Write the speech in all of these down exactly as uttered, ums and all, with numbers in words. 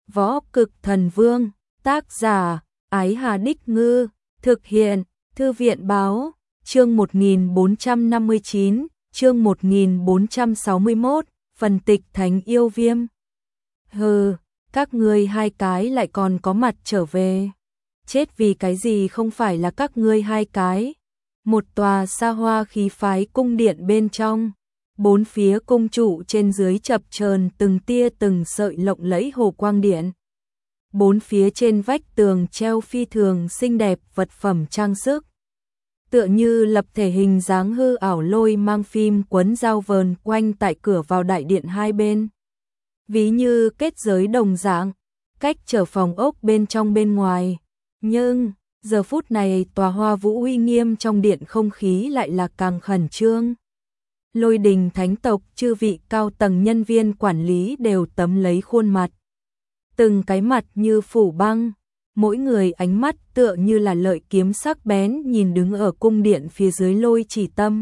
Võ Cực Thần Vương, tác giả, Ái Hà Đích Ngư, thực hiện, Thư viện Báo, chương một nghìn bốn trăm năm mươi chín, chương một nghìn bốn trăm sáu mươi mốt, phần tịch Thánh Yêu Viêm. Hừ, các ngươi hai cái lại còn có mặt trở về. Chết vì cái gì không phải là các ngươi hai cái. Một tòa xa hoa khí phái cung điện bên trong, bốn phía cung trụ trên dưới chập chờn từng tia từng sợi lộng lẫy hồ quang điện. Bốn phía trên vách tường treo phi thường xinh đẹp vật phẩm trang sức. Tựa như lập thể hình dáng hư ảo lôi mang phim quấn dao vờn quanh tại cửa vào đại điện hai bên. Ví như kết giới đồng dạng, cách trở phòng ốc bên trong bên ngoài. Nhưng, giờ phút này tòa Hoa Vũ uy nghiêm trong điện không khí lại là càng khẩn trương. Lôi Đình thánh tộc chư vị cao tầng nhân viên quản lý đều tấm lấy khuôn mặt. Từng cái mặt như phủ băng, mỗi người ánh mắt tựa như là lợi kiếm sắc bén nhìn đứng ở cung điện phía dưới Lôi Chỉ Tâm.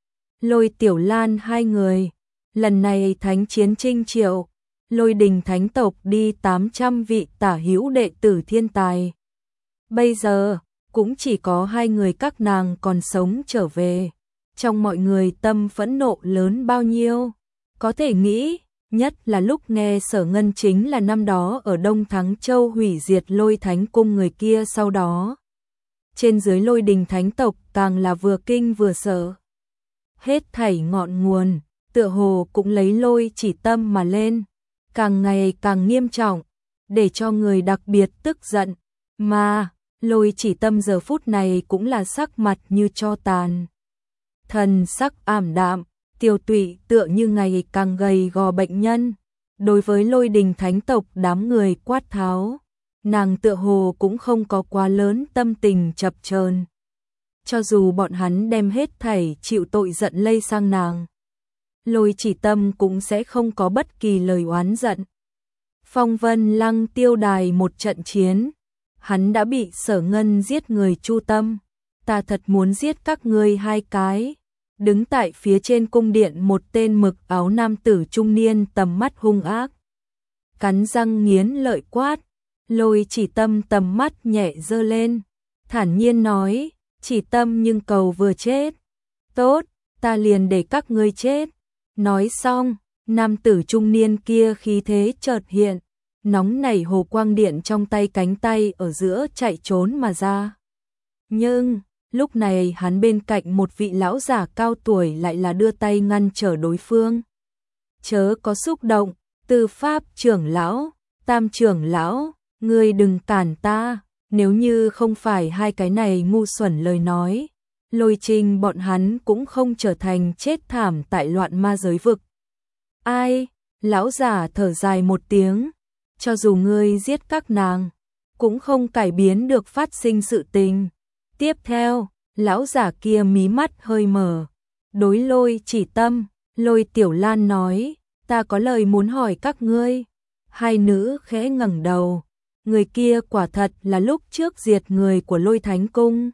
Lôi Tiểu Lan hai người, lần này thánh chiến trinh triệu, Lôi Đình thánh tộc đi tám trăm vị tả hữu đệ tử thiên tài. Bây giờ, cũng chỉ có hai người các nàng còn sống trở về. Trong mọi người tâm phẫn nộ lớn bao nhiêu, có thể nghĩ, nhất là lúc nghe Sở Ngân chính là năm đó ở Đông Thắng Châu hủy diệt Lôi Thánh Cung người kia sau đó. Trên dưới Lôi Đình thánh tộc càng là vừa kinh vừa sợ. Hết thảy ngọn nguồn, tựa hồ cũng lấy Lôi Chỉ Tâm mà lên, càng ngày càng nghiêm trọng, để cho người đặc biệt tức giận, mà Lôi Chỉ Tâm giờ phút này cũng là sắc mặt như tro tàn. Thần sắc ảm đạm, tiêu tụy tựa như ngày càng gầy gò bệnh nhân. Đối với Lôi Đình thánh tộc đám người quát tháo, nàng tựa hồ cũng không có quá lớn tâm tình chập chờn. Cho dù bọn hắn đem hết thảy chịu tội giận lây sang nàng, Lôi Chỉ Tâm cũng sẽ không có bất kỳ lời oán giận. Phong Vân Lăng Tiêu Đài một trận chiến, hắn đã bị Sở Ngân giết người chu tâm. Ta thật muốn giết các ngươi hai cái. Đứng tại phía trên cung điện một tên mực áo nam tử trung niên tầm mắt hung ác. Cắn răng nghiến lợi quát, Lôi Chỉ Tâm tầm mắt nhẹ dơ lên, thản nhiên nói, Chỉ Tâm nhưng cầu vừa chết. Tốt, ta liền để các ngươi chết. Nói xong, nam tử trung niên kia khí thế chợt hiện, nóng nảy hồ quang điện trong tay cánh tay ở giữa chạy trốn mà ra. Nhưng, lúc này hắn bên cạnh một vị lão giả cao tuổi lại là đưa tay ngăn trở đối phương. Chớ có xúc động, Tư Pháp trưởng lão, Tam trưởng lão, ngươi đừng cản ta, nếu như không phải hai cái này ngu xuẩn lời nói, Lôi Trình bọn hắn cũng không trở thành chết thảm tại loạn ma giới vực. Ai? Lão giả thở dài một tiếng, cho dù ngươi giết các nàng, cũng không cải biến được phát sinh sự tình. Tiếp theo, lão giả kia mí mắt hơi mở, đối Lôi Chỉ Tâm, Lôi Tiểu Lan nói, ta có lời muốn hỏi các ngươi. Hai nữ khẽ ngẩng đầu, người kia quả thật là lúc trước diệt người của Lôi Thánh Cung.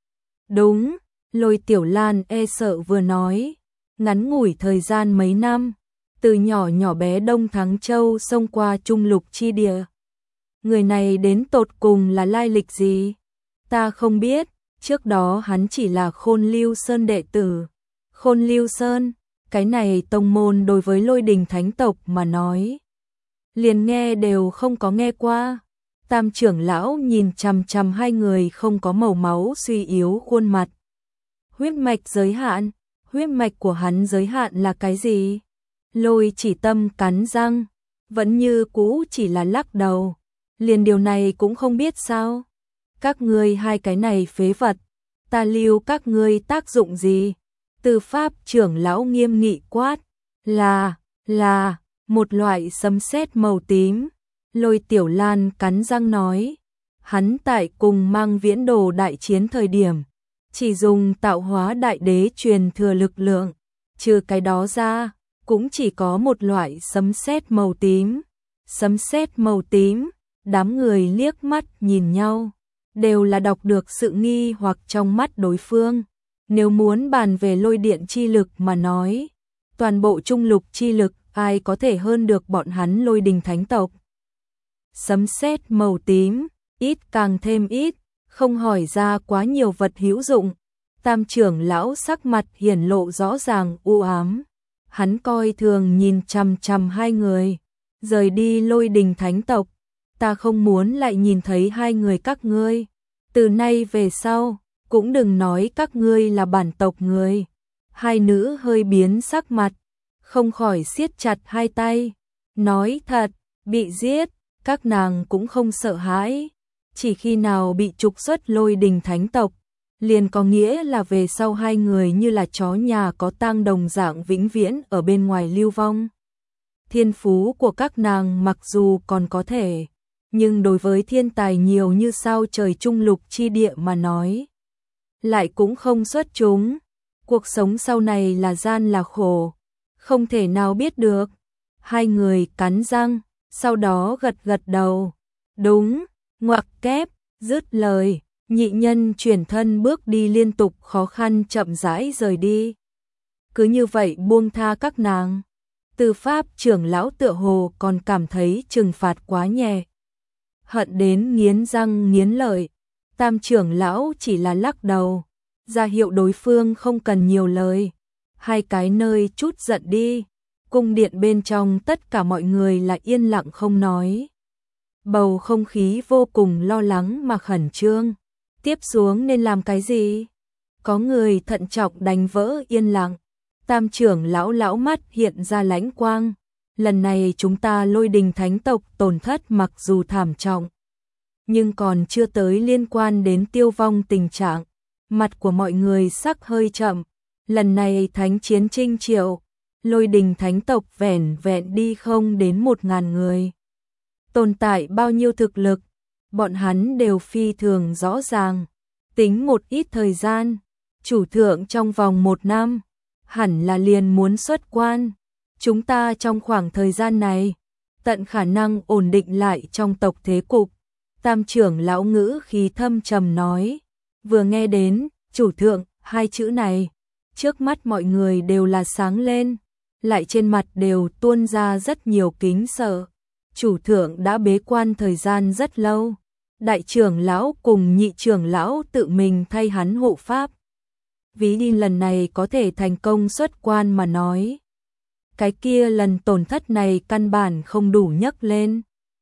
Đúng, Lôi Tiểu Lan e sợ vừa nói, ngắn ngủi thời gian mấy năm, từ nhỏ nhỏ bé Đông Thắng Châu xông qua Trung Lục chi địa. Người này đến tột cùng là lai lịch gì? Ta không biết. Trước đó hắn chỉ là Khôn Lưu Sơn đệ tử. Khôn Lưu Sơn, cái này tông môn đối với Lôi Đình thánh tộc mà nói, liền nghe đều không có nghe qua. Tam trưởng lão nhìn chằm chằm hai người không có màu máu suy yếu khuôn mặt. Huyết mạch giới hạn, huyết mạch của hắn giới hạn là cái gì? Lôi Chỉ Tâm cắn răng, vẫn như cũ chỉ là lắc đầu. Liền điều này cũng không biết sao? Các ngươi hai cái này phế vật, ta lưu các ngươi tác dụng gì? Tư Pháp trưởng lão nghiêm nghị quát, là, là, một loại sấm sét màu tím. Lôi Tiểu Lan cắn răng nói, hắn tại cùng Mang Viễn Đồ đại chiến thời điểm, chỉ dùng tạo hóa đại đế truyền thừa lực lượng, trừ cái đó ra, cũng chỉ có một loại sấm sét màu tím. Sấm sét màu tím, đám người liếc mắt nhìn nhau, đều là đọc được sự nghi hoặc trong mắt đối phương. Nếu muốn bàn về lôi điện chi lực mà nói, toàn bộ trung lục chi lực ai có thể hơn được bọn hắn Lôi Đình thánh tộc. sấm sét màu tím, ít càng thêm ít, không hỏi ra quá nhiều vật hữu dụng. Tam trưởng lão sắc mặt hiển lộ rõ ràng u ám. Hắn coi thường nhìn chằm chằm hai người. Rời đi Lôi Đình thánh tộc, ta không muốn lại nhìn thấy hai người các ngươi. Từ nay về sau, cũng đừng nói các ngươi là bản tộc người. Hai nữ hơi biến sắc mặt, không khỏi siết chặt hai tay. Nói thật, bị giết, các nàng cũng không sợ hãi. Chỉ khi nào bị trục xuất Lôi Đình thánh tộc, liền có nghĩa là về sau hai người như là chó nhà có tang đồng dạng vĩnh viễn ở bên ngoài lưu vong. Thiên phú của các nàng mặc dù còn có thể, nhưng đối với thiên tài nhiều như sao trời trung lục chi địa mà nói, lại cũng không xuất chúng. Cuộc sống sau này là gian là khổ, không thể nào biết được. Hai người cắn răng, sau đó gật gật đầu. Đúng, ngoặc kép, dứt lời, nhị nhân chuyển thân bước đi liên tục khó khăn chậm rãi rời đi. Cứ như vậy buông tha các nàng. Tư pháp trưởng lão tựa hồ còn cảm thấy trừng phạt quá nhẹ. Hận đến nghiến răng nghiến lợi. Tam trưởng lão chỉ là lắc đầu, ra hiệu đối phương không cần nhiều lời. Hai cái nơi chút giận đi. Cung điện bên trong tất cả mọi người là yên lặng không nói. Bầu không khí vô cùng lo lắng mà khẩn trương. Tiếp xuống nên làm cái gì? Có người thận trọng đánh vỡ yên lặng. Tam trưởng lão lão mắt hiện ra lãnh quang. Lần này chúng ta Lôi Đình thánh tộc tổn thất mặc dù thảm trọng, nhưng còn chưa tới liên quan đến tiêu vong tình trạng. Mặt của mọi người sắc hơi chậm. Lần này thánh chiến trinh triệu, Lôi Đình thánh tộc vẻn vẹn đi không đến một ngàn người. Tồn tại bao nhiêu thực lực, bọn hắn đều phi thường rõ ràng. Tính một ít thời gian, chủ thượng trong vòng một năm, hẳn là liền muốn xuất quan. Chúng ta trong khoảng thời gian này, tận khả năng ổn định lại trong tộc thế cục. Tam trưởng lão ngữ khí thâm trầm nói. Vừa nghe đến chủ thượng hai chữ này, trước mắt mọi người đều là sáng lên, lại trên mặt đều tuôn ra rất nhiều kính sợ. Chủ thượng đã bế quan thời gian rất lâu, đại trưởng lão cùng nhị trưởng lão tự mình thay hắn hộ pháp. Ví đi lần này có thể thành công xuất quan mà nói, cái kia lần tổn thất này căn bản không đủ nhấc lên.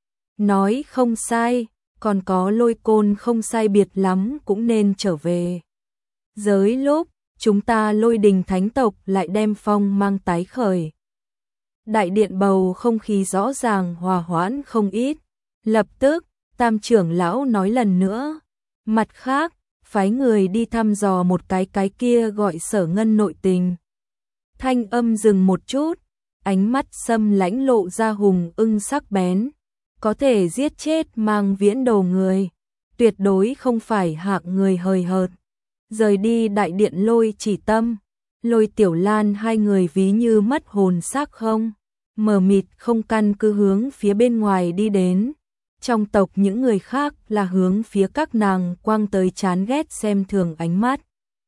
Nói không sai, còn có Lôi Côn không sai biệt lắm cũng nên trở về. Giới lúc chúng ta Lôi Đình thánh tộc lại đem phong mang tái khởi. Đại điện bầu không khí rõ ràng hòa hoãn không ít. Lập tức, tam trưởng lão nói lần nữa. Mặt khác, phái người đi thăm dò một cái cái kia gọi Sở Ngân nội tình. Thanh âm dừng một chút, ánh mắt xâm lãnh lộ ra hùng ưng sắc bén. Có thể giết chết Mang Viễn đầu người, tuyệt đối không phải hạng người hời hợt. Rời đi đại điện Lôi Chỉ Tâm, Lôi Tiểu Lan hai người ví như mất hồn xác không, mờ mịt không căn cứ hướng phía bên ngoài đi đến. Trong tộc những người khác là hướng phía các nàng quang tới chán ghét xem thường ánh mắt.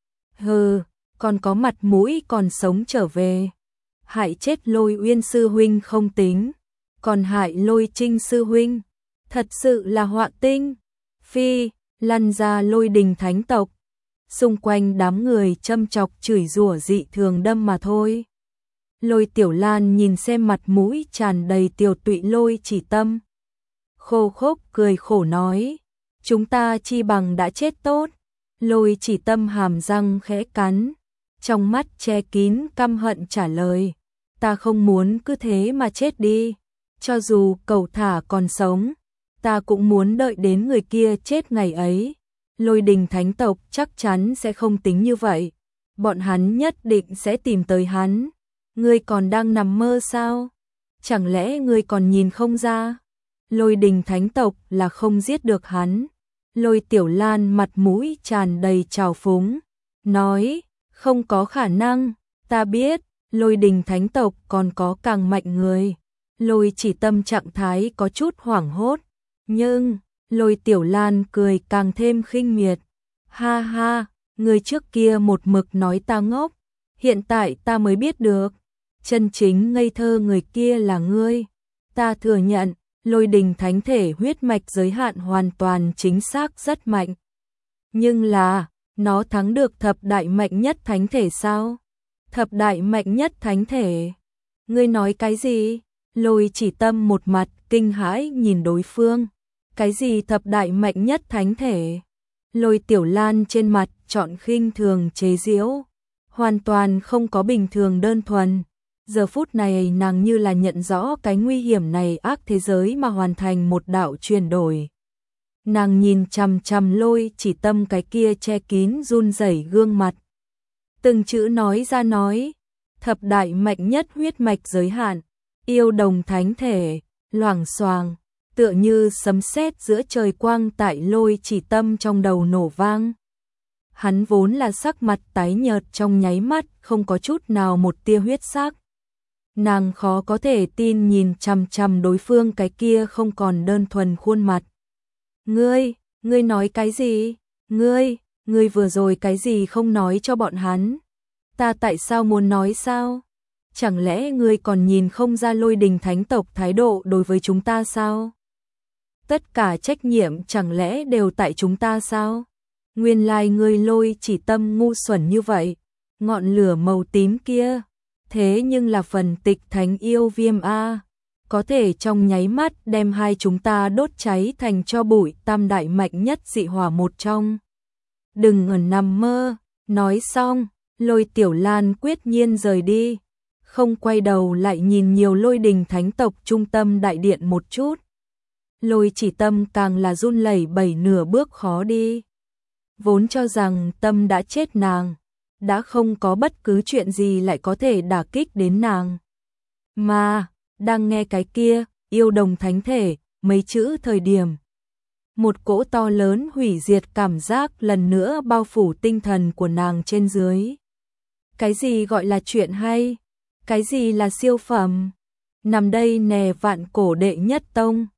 Hừ, còn có mặt mũi còn sống trở về. Hại chết Lôi Uyên sư huynh không tính, còn hại Lôi Trinh sư huynh, thật sự là họa tinh. Phi, lăn ra Lôi Đình thánh tộc. Xung quanh đám người châm chọc chửi rủa dị thường đâm mà thôi. Lôi Tiểu Lan nhìn xem mặt mũi tràn đầy tiểu tụy Lôi Chỉ Tâm, khô khốc cười khổ nói, chúng ta chi bằng đã chết tốt. Lôi Chỉ Tâm hàm răng khẽ cắn, trong mắt che kín căm hận trả lời, ta không muốn cứ thế mà chết đi. Cho dù cẩu thả còn sống, ta cũng muốn đợi đến người kia chết ngày ấy. Lôi Đình thánh tộc chắc chắn sẽ không tính như vậy. Bọn hắn nhất định sẽ tìm tới hắn. Ngươi còn đang nằm mơ sao? Chẳng lẽ ngươi còn nhìn không ra? Lôi Đình thánh tộc là không giết được hắn. Lôi Tiểu Lan mặt mũi tràn đầy trào phúng, nói, không có khả năng, ta biết, Lôi Đình thánh tộc còn có càng mạnh người. Lôi Chỉ Tâm trạng thái có chút hoảng hốt, nhưng Lôi Tiểu Lan cười càng thêm khinh miệt. Ha ha, người trước kia một mực nói ta ngốc, hiện tại ta mới biết được, chân chính ngây thơ người kia là ngươi. Ta thừa nhận, Lôi đình thánh thể huyết mạch giới hạn hoàn toàn chính xác rất mạnh. Nhưng là, nó thắng được thập đại mạnh nhất thánh thể sao? Thập đại mạnh nhất thánh thể? Ngươi nói cái gì? Lôi Chỉ Tâm một mặt kinh hãi nhìn đối phương. Cái gì thập đại mạnh nhất thánh thể? Lôi Tiểu Lan trên mặt trọn khinh thường chế giễu, hoàn toàn không có bình thường đơn thuần. Giờ phút này nàng như là nhận rõ cái nguy hiểm này ác thế giới mà hoàn thành một đạo chuyển đổi. Nàng nhìn chằm chằm Lôi Chỉ Tâm cái kia che kín run rẩy gương mặt. Từng chữ nói ra nói, thập đại mạnh nhất huyết mạch giới hạn, yêu đồng thánh thể, loảng xoàng, tựa như sấm sét giữa trời quang tại Lôi Chỉ Tâm trong đầu nổ vang. Hắn vốn là sắc mặt tái nhợt trong nháy mắt, không có chút nào một tia huyết sắc. Nàng khó có thể tin nhìn chằm chằm đối phương cái kia không còn đơn thuần khuôn mặt. Ngươi, ngươi nói cái gì? Ngươi, ngươi vừa rồi cái gì không nói cho bọn hắn? Ta tại sao muốn nói sao? Chẳng lẽ ngươi còn nhìn không ra Lôi đình thánh tộc thái độ đối với chúng ta sao? Tất cả trách nhiệm chẳng lẽ đều tại chúng ta sao? Nguyên lai ngươi Lôi Chỉ Tâm ngu xuẩn như vậy. Ngọn lửa màu tím kia, thế nhưng là phần tịch thánh yêu viêm a, có thể trong nháy mắt đem hai chúng ta đốt cháy thành tro bụi, tam đại mạnh nhất dị hỏa một trong. Đừng ở nằm mơ. Nói xong, Lôi Tiểu Lan quyết nhiên rời đi, không quay đầu lại nhìn nhiều Lôi đình thánh tộc trung tâm đại điện một chút. Lôi Chỉ Tâm càng là run lẩy bẩy nửa bước khó đi. Vốn cho rằng Tâm đã chết nàng, đã không có bất cứ chuyện gì lại có thể đả kích đến nàng. Mà, đang nghe cái kia, yêu đồng thánh thể, mấy chữ thời điểm. Một cỗ to lớn hủy diệt cảm giác lần nữa bao phủ tinh thần của nàng trên dưới. Cái gì gọi là chuyện hay? Cái gì là siêu phẩm? Nằm đây nè vạn cổ đệ nhất tông.